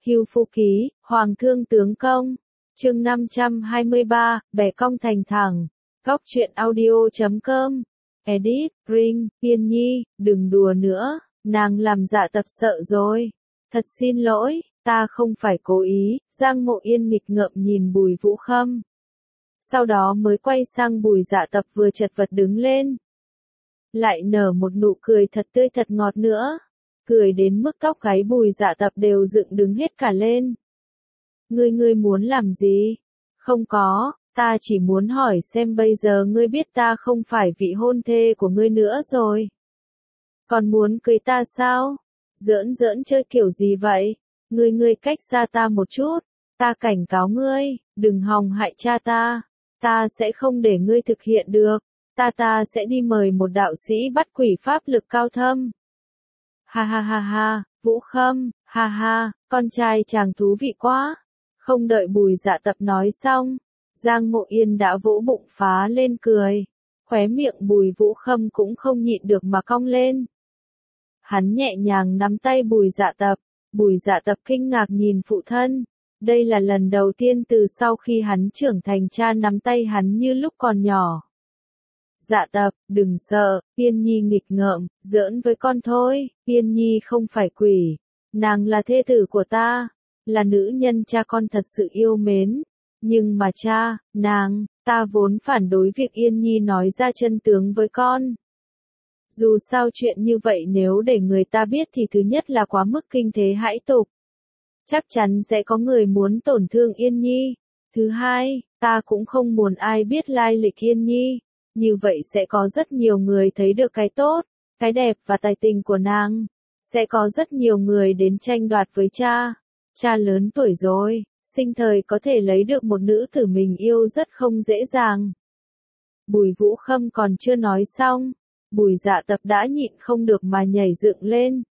Hưu Phu Ký, Hoàng Thương Tướng Công. Chương 523, bẻ cong thành thẳng. Góc truyện audio.com. Edit, Ring, Yên Nhi, đừng đùa nữa, nàng làm Dạ Tập sợ rồi. Thật xin lỗi, ta không phải cố ý. Giang Mộ Yên nghịch ngợm nhìn Bùi Vũ Khâm. Sau đó mới quay sang Bùi Dạ Tập vừa chật vật đứng lên. Lại nở một nụ cười thật tươi thật ngọt nữa. Cười đến mức tóc gáy Bùi Dạ Tập đều dựng đứng hết cả lên. Ngươi muốn làm gì? Không có, ta chỉ muốn hỏi xem bây giờ ngươi biết ta không phải vị hôn thê của ngươi nữa rồi. Còn muốn cưới ta sao? Giỡn chơi kiểu gì vậy? Ngươi cách xa ta một chút, ta cảnh cáo ngươi, đừng hòng hại cha ta. Ta sẽ không để ngươi thực hiện được, ta sẽ đi mời một đạo sĩ bắt quỷ pháp lực cao thâm. Ha ha ha ha, Vũ Khâm, ha ha, con trai chàng thú vị quá. Không đợi Bùi Dạ Tập nói xong, Giang Mộ Yên đã vỗ bụng phá lên cười. Khóe miệng Bùi Vũ Khâm cũng không nhịn được mà cong lên. Hắn nhẹ nhàng nắm tay Bùi Dạ Tập. Bùi Dạ Tập kinh ngạc nhìn phụ thân. Đây là lần đầu tiên từ sau khi hắn trưởng thành cha nắm tay hắn như lúc còn nhỏ. Dạ Tập, đừng sợ, Yên Nhi nghịch ngợm, giỡn với con thôi. Yên Nhi không phải quỷ, nàng là thê tử của ta, là nữ nhân cha con thật sự yêu mến. Nhưng mà cha, nàng, ta vốn phản đối việc Yên Nhi nói ra chân tướng với con. Dù sao chuyện như vậy nếu để người ta biết thì thứ nhất là quá mức kinh thế hãi tục. Chắc chắn sẽ có người muốn tổn thương Yên Nhi. Thứ hai, ta cũng không muốn ai biết lai lịch Yên Nhi. Như vậy sẽ có rất nhiều người thấy được cái tốt, cái đẹp và tài tình của nàng. Sẽ có rất nhiều người đến tranh đoạt với cha. Cha lớn tuổi rồi, sinh thời có thể lấy được một nữ tử mình yêu rất không dễ dàng. Bùi Vũ Khâm còn chưa nói xong, Bùi Dạ Tập đã nhịn không được mà nhảy dựng lên.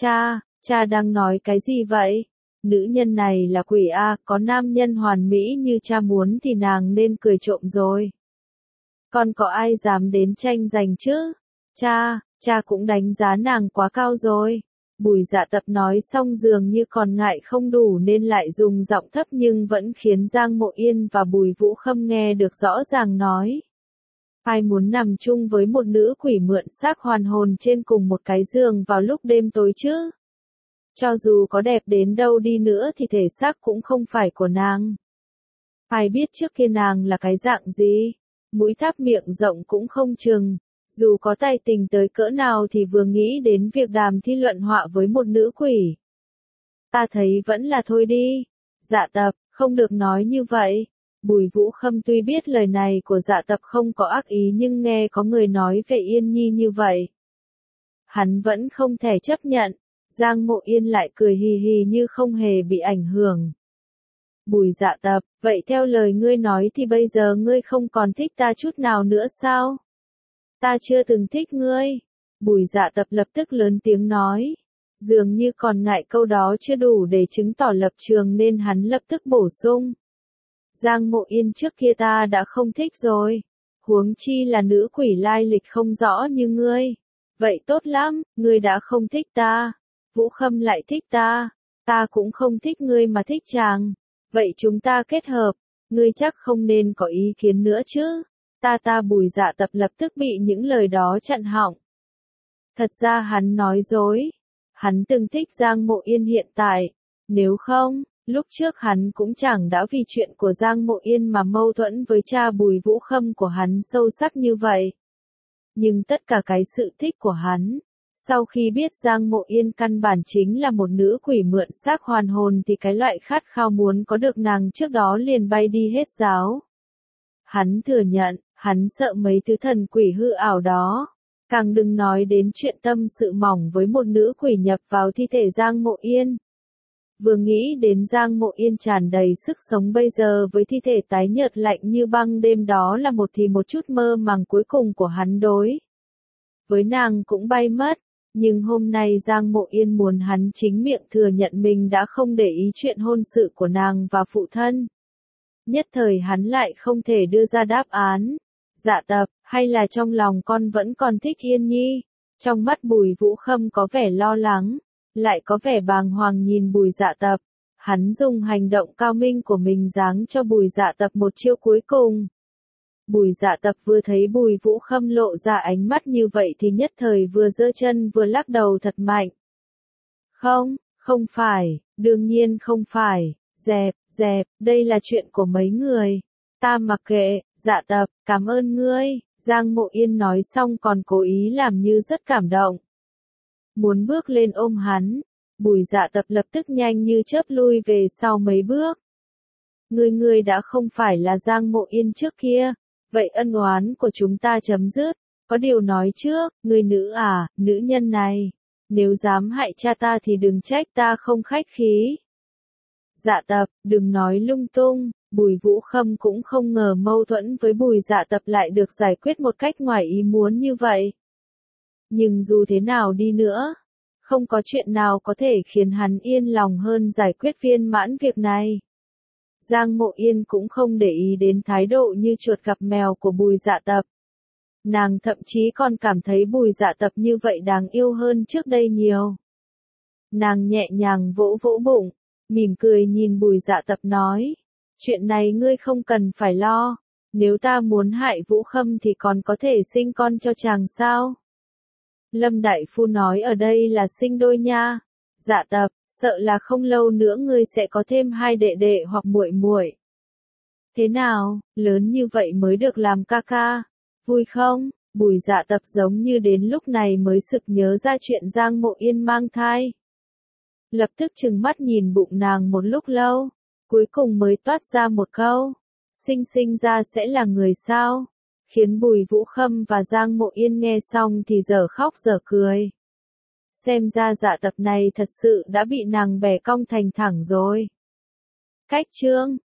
Cha đang nói cái gì vậy? Nữ nhân này là quỷ a, có nam nhân hoàn mỹ như cha muốn thì nàng nên cười trộm rồi. Còn có ai dám đến tranh giành chứ? Cha cũng đánh giá nàng quá cao rồi. Bùi Dạ Tập nói xong dường như còn ngại không đủ nên lại dùng giọng thấp nhưng vẫn khiến Giang Mộ Yên và Bùi Vũ Khâm nghe được rõ ràng nói. Ai muốn nằm chung với một nữ quỷ mượn xác hoàn hồn trên cùng một cái giường vào lúc đêm tối chứ? Cho dù có đẹp đến đâu đi nữa thì thể xác cũng không phải của nàng. Ai biết trước kia nàng là cái dạng gì? Mũi tháp miệng rộng cũng không chừng. Dù có tài tình tới cỡ nào thì vừa nghĩ đến việc đàm thi luận họa với một nữ quỷ. Ta thấy vẫn là thôi đi. Dạ Tập, không được nói như vậy. Bùi Vũ Khâm tuy biết lời này của Dạ Tập không có ác ý nhưng nghe có người nói về Yên Nhi như vậy. Hắn vẫn không thể chấp nhận. Giang Mộ Yên lại cười hì hì như không hề bị ảnh hưởng. Bùi Dạ Tập, vậy theo lời ngươi nói thì bây giờ ngươi không còn thích ta chút nào nữa sao? Ta chưa từng thích ngươi. Bùi Dạ Tập lập tức lớn tiếng nói. Dường như còn ngại câu đó chưa đủ để chứng tỏ lập trường nên hắn lập tức bổ sung. Giang Mộ Yên trước kia ta đã không thích rồi. Huống chi là nữ quỷ lai lịch không rõ như ngươi. Vậy tốt lắm, ngươi đã không thích ta. Vũ Khâm lại thích ta. Ta cũng không thích ngươi mà thích chàng. Vậy chúng ta kết hợp. Ngươi chắc không nên có ý kiến nữa chứ. Ta Bùi Dạ Tập lập tức bị những lời đó chặn họng. Thật ra hắn nói dối. Hắn từng thích Giang Mộ Yên hiện tại. Nếu không, lúc trước hắn cũng chẳng đã vì chuyện của Giang Mộ Yên mà mâu thuẫn với cha Bùi Vũ Khâm của hắn sâu sắc như vậy. Nhưng tất cả cái sự thích của hắn, sau khi biết Giang Mộ Yên căn bản chính là một nữ quỷ mượn xác hoàn hồn thì cái loại khát khao muốn có được nàng trước đó liền bay đi hết giáo. Hắn thừa nhận, hắn sợ mấy thứ thần quỷ hư ảo đó. Càng đừng nói đến chuyện tâm sự mỏng với một nữ quỷ nhập vào thi thể Giang Mộ Yên. Vừa nghĩ đến Giang Mộ Yên tràn đầy sức sống bây giờ với thi thể tái nhợt lạnh như băng đêm đó là một chút mơ màng cuối cùng của hắn đối với nàng cũng bay mất. Nhưng hôm nay Giang Mộ Yên muốn hắn chính miệng thừa nhận mình đã không để ý chuyện hôn sự của nàng và phụ thân. Nhất thời hắn lại không thể đưa ra đáp án. Dạ Tập, hay là trong lòng con vẫn còn thích Yên Nhi? Trong mắt Bùi Vũ Khâm có vẻ lo lắng, lại có vẻ bàng hoàng nhìn Bùi Dạ Tập. Hắn dùng hành động cao minh của mình giáng cho Bùi Dạ Tập một chiêu cuối cùng. Bùi Dạ Tập vừa thấy Bùi Vũ Khâm lộ ra ánh mắt như vậy thì nhất thời vừa giơ chân vừa lắc đầu thật mạnh. Không, không phải, đương nhiên không phải, dẹp, đây là chuyện của mấy người. Ta mặc kệ, Dạ Tập, cảm ơn ngươi, Giang Mộ Yên nói xong còn cố ý làm như rất cảm động. Muốn bước lên ôm hắn, Bùi Dạ Tập lập tức nhanh như chớp lui về sau mấy bước. Ngươi đã không phải là Giang Mộ Yên trước kia, vậy ân oán của chúng ta chấm dứt, có điều nói trước, ngươi nữ nhân này, nếu dám hại cha ta thì đừng trách ta không khách khí. Dạ Tập, đừng nói lung tung, Bùi Vũ Khâm cũng không ngờ mâu thuẫn với Bùi Dạ Tập lại được giải quyết một cách ngoài ý muốn như vậy. Nhưng dù thế nào đi nữa, không có chuyện nào có thể khiến hắn yên lòng hơn giải quyết viên mãn việc này. Giang Mộ Yên cũng không để ý đến thái độ như chuột gặp mèo của Bùi Dạ Tập. Nàng thậm chí còn cảm thấy Bùi Dạ Tập như vậy đáng yêu hơn trước đây nhiều. Nàng nhẹ nhàng vỗ vỗ bụng, mỉm cười nhìn Bùi Dạ Tập nói, chuyện này ngươi không cần phải lo, nếu ta muốn hại Vũ Khâm thì còn có thể sinh con cho chàng sao? Lâm Đại Phu nói ở đây là sinh đôi nha. Dạ Tập, sợ là không lâu nữa ngươi sẽ có thêm 2 đệ đệ hoặc muội muội. Thế nào, lớn như vậy mới được làm ca ca, vui không? Bùi Dạ Tập giống như đến lúc này mới sực nhớ ra chuyện Giang Mộ Yên mang thai. Lập tức trừng mắt nhìn bụng nàng một lúc lâu, cuối cùng mới toát ra một câu, sinh ra sẽ là người sao? Khiến Bùi Vũ Khâm và Giang Mộ Yên nghe xong thì dở khóc dở cười. Xem ra Dạ Tập này thật sự đã bị nàng bẻ cong thành thẳng rồi. Cách chương